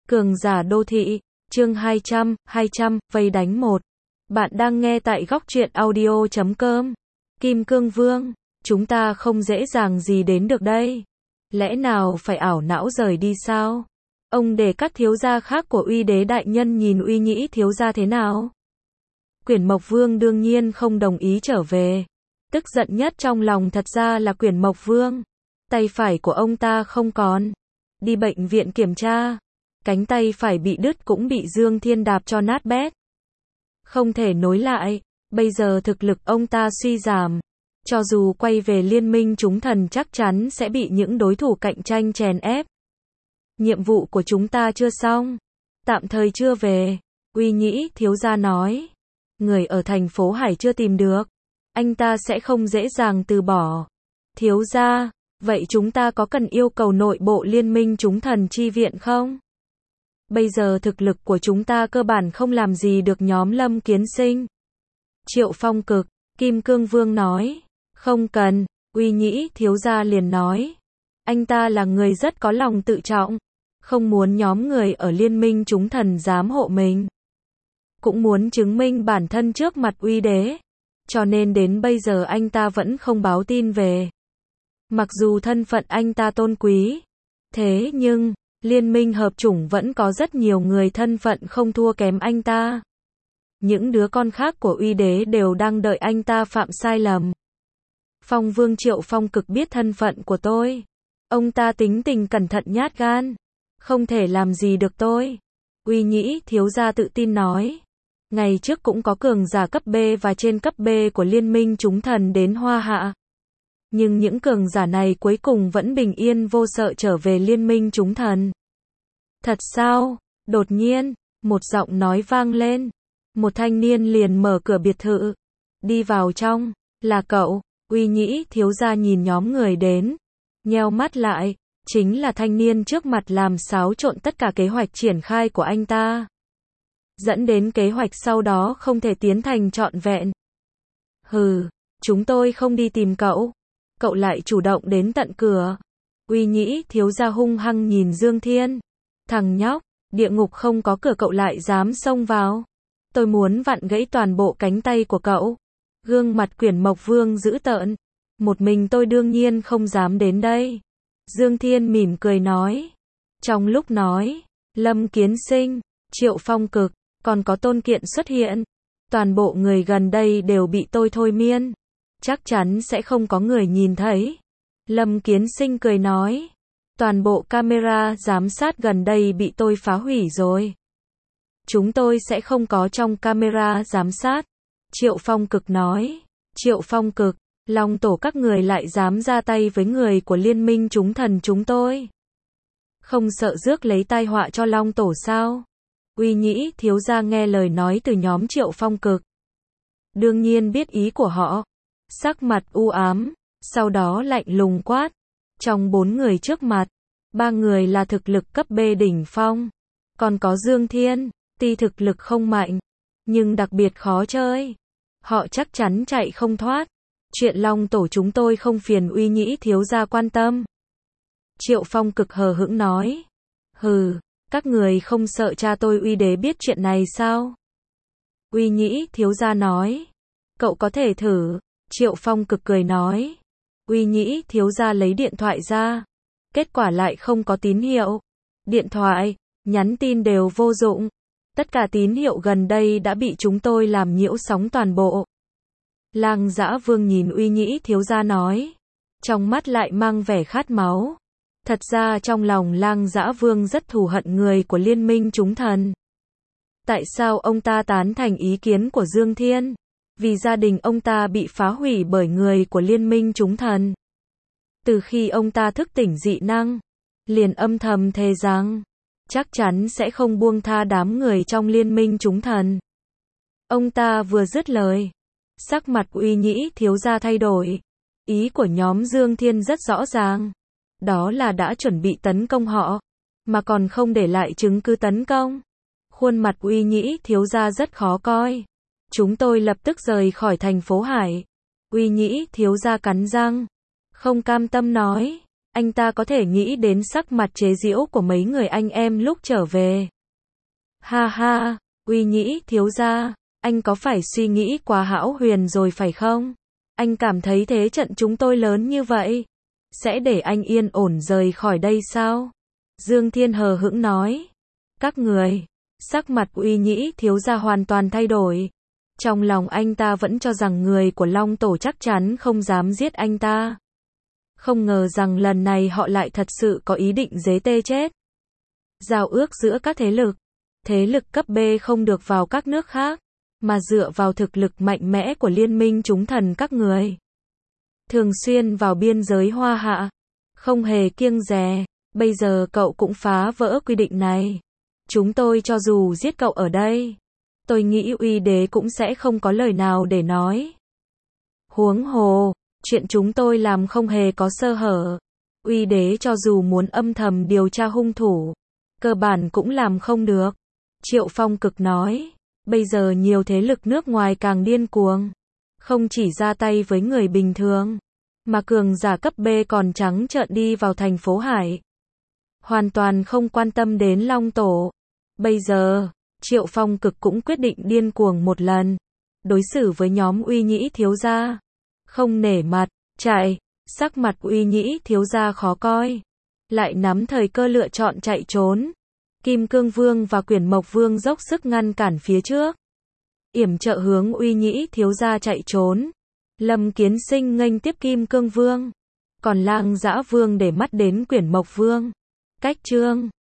Cường giả đô thị, chương 200, vây đánh một. Bạn đang nghe tại góc truyện audio.com. Kim Cương Vương, chúng ta không dễ dàng gì đến được đây. Lẽ nào phải ảo não rời đi sao? Ông để các thiếu gia khác của Uy Đế đại nhân nhìn Uy Nhĩ thiếu gia thế nào? Quyển Mộc Vương đương nhiên không đồng ý trở về. Tức giận nhất trong lòng thật ra là Quyển Mộc Vương. Tay phải của ông ta không còn. Đi bệnh viện kiểm tra. Cánh tay phải bị đứt cũng bị Dương Thiên đạp cho nát bét. Không thể nối lại. Bây giờ thực lực ông ta suy giảm. Cho dù quay về liên minh chúng thần chắc chắn sẽ bị những đối thủ cạnh tranh chèn ép. Nhiệm vụ của chúng ta chưa xong. Tạm thời chưa về. Uy Nhĩ thiếu gia nói. Người ở thành phố Hải chưa tìm được. Anh ta sẽ không dễ dàng từ bỏ. Thiếu gia, vậy chúng ta có cần yêu cầu nội bộ liên minh chúng thần chi viện không? Bây giờ thực lực của chúng ta cơ bản không làm gì được nhóm Lâm Kiến Sinh. Triệu Phong Cực, Kim Cương Vương nói. Không cần, Uy Nhĩ thiếu gia liền nói. Anh ta là người rất có lòng tự trọng. Không muốn nhóm người ở liên minh chúng thần giám hộ mình. Cũng muốn chứng minh bản thân trước mặt Uy Đế. Cho nên đến bây giờ anh ta vẫn không báo tin về. Mặc dù thân phận anh ta tôn quý. Thế nhưng, liên minh hợp chủng vẫn có rất nhiều người thân phận không thua kém anh ta. Những đứa con khác của Uy Đế đều đang đợi anh ta phạm sai lầm. Phong Vương Triệu Phong Cực biết thân phận của tôi. Ông ta tính tình cẩn thận nhát gan. Không thể làm gì được tôi. Uy Nhĩ thiếu gia tự tin nói. Ngày trước cũng có cường giả cấp B và trên cấp B của liên minh chúng thần đến Hoa Hạ. Nhưng những cường giả này cuối cùng vẫn bình yên vô sợ trở về liên minh chúng thần. Thật sao? Đột nhiên, một giọng nói vang lên. Một thanh niên liền mở cửa biệt thự. Đi vào trong, là cậu. Uy Nhĩ thiếu gia nhìn nhóm người đến. Nheo mắt lại, chính là thanh niên trước mặt làm xáo trộn tất cả kế hoạch triển khai của anh ta. Dẫn đến kế hoạch sau đó không thể tiến thành trọn vẹn. Hừ, chúng tôi không đi tìm cậu. Cậu lại chủ động đến tận cửa. Uy Nhĩ thiếu gia hung hăng nhìn Dương Thiên. Thằng nhóc, địa ngục không có cửa cậu lại dám xông vào. Tôi muốn vặn gãy toàn bộ cánh tay của cậu. Gương mặt Quyển Mộc Vương dữ tợn. Một mình tôi đương nhiên không dám đến đây. Dương Thiên mỉm cười nói. Trong lúc nói, Lâm Kiến Sinh, Triệu Phong Cực, còn có Tôn Kiện xuất hiện. Toàn bộ người gần đây đều bị tôi thôi miên. Chắc chắn sẽ không có người nhìn thấy. Lâm Kiến Sinh cười nói. Toàn bộ camera giám sát gần đây bị tôi phá hủy rồi. Chúng tôi sẽ không có trong camera giám sát. Triệu Phong Cực nói. Triệu Phong Cực, Long Tổ các người lại dám ra tay với người của liên minh chúng thần chúng tôi. Không sợ rước lấy tai họa cho Long Tổ sao? Uy Nhĩ thiếu gia nghe lời nói từ nhóm Triệu Phong Cực. Đương nhiên biết ý của họ. Sắc mặt u ám, sau đó lạnh lùng quát. Trong 4 người trước mặt, 3 người là thực lực cấp B đỉnh phong. Còn có Dương Thiên, tuy thực lực không mạnh, nhưng đặc biệt khó chơi. Họ chắc chắn chạy không thoát. Chuyện Long Tổ chúng tôi không phiền Uy Nhĩ thiếu gia quan tâm. Triệu Phong Cực hờ hững nói. Hừ, các người không sợ cha tôi Uy Đế biết chuyện này sao? Uy Nhĩ thiếu gia nói. Cậu có thể thử. Triệu Phong Cực cười nói. Uy Nhĩ thiếu gia lấy điện thoại ra. Kết quả lại không có tín hiệu. Điện thoại, nhắn tin đều vô dụng. Tất cả tín hiệu gần đây đã bị chúng tôi làm nhiễu sóng toàn bộ. Lang Dã Vương nhìn Uy Nhĩ thiếu gia nói. Trong mắt lại mang vẻ khát máu. Thật ra trong lòng Lang Dã Vương rất thù hận người của liên minh chúng thần. Tại sao ông ta tán thành ý kiến của Dương Thiên? Vì gia đình ông ta bị phá hủy bởi người của liên minh chúng thần. Từ khi ông ta thức tỉnh dị năng, liền âm thầm thề rằng, chắc chắn sẽ không buông tha đám người trong liên minh chúng thần. Ông ta vừa dứt lời, sắc mặt Uy Nhĩ thiếu gia thay đổi. Ý của nhóm Dương Thiên rất rõ ràng. Đó là đã chuẩn bị tấn công họ, mà còn không để lại chứng cứ tấn công. Khuôn mặt Uy Nhĩ thiếu gia rất khó coi. Chúng tôi lập tức rời khỏi thành phố Hải. Uy Nhĩ thiếu gia cắn răng. Không cam tâm nói. anh ta có thể nghĩ đến sắc mặt chế giễu của mấy người anh em lúc trở về. Ha ha, Uy Nhĩ thiếu gia, anh có phải suy nghĩ quá hão huyền rồi phải không? Anh cảm thấy thế trận chúng tôi lớn như vậy, sẽ để anh yên ổn rời khỏi đây sao? Dương Thiên hờ hững nói. Các người, sắc mặt Uy Nhĩ thiếu gia hoàn toàn thay đổi. Trong lòng anh ta vẫn cho rằng người của Long Tổ chắc chắn không dám giết anh ta. Không ngờ rằng lần này họ lại thật sự có ý định giết tê chết. Giao ước giữa các thế lực cấp B không được vào các nước khác, mà dựa vào thực lực mạnh mẽ của liên minh chúng thần các người. Thường xuyên vào biên giới Hoa Hạ, không hề kiêng dè, bây giờ cậu cũng phá vỡ quy định này. Chúng tôi cho dù giết cậu ở đây, tôi nghĩ Uy Đế cũng sẽ không có lời nào để nói. Huống hồ, chuyện chúng tôi làm không hề có sơ hở. Uy Đế cho dù muốn âm thầm điều tra hung thủ, cơ bản cũng làm không được. Triệu Phong cực nói, bây giờ nhiều thế lực nước ngoài càng điên cuồng, không chỉ ra tay với người bình thường, mà cường giả cấp B còn trắng trợn đi vào thành phố Hải. Hoàn toàn không quan tâm đến Long Tổ. Bây giờ, Triệu Phong cực cũng quyết định điên cuồng một lần, đối xử với nhóm Uy Nhĩ thiếu gia. Không nể mặt, chạy, sắc mặt Uy Nhĩ thiếu gia khó coi. Lại nắm thời cơ lựa chọn chạy trốn. Kim Cương Vương và Quyển Mộc Vương dốc sức ngăn cản phía trước, yểm trợ hướng Uy Nhĩ thiếu gia chạy trốn. Lâm Kiến Sinh nghênh tiếp Kim Cương Vương, còn Lang Dã Vương để mắt đến Quyển Mộc Vương. Cách chương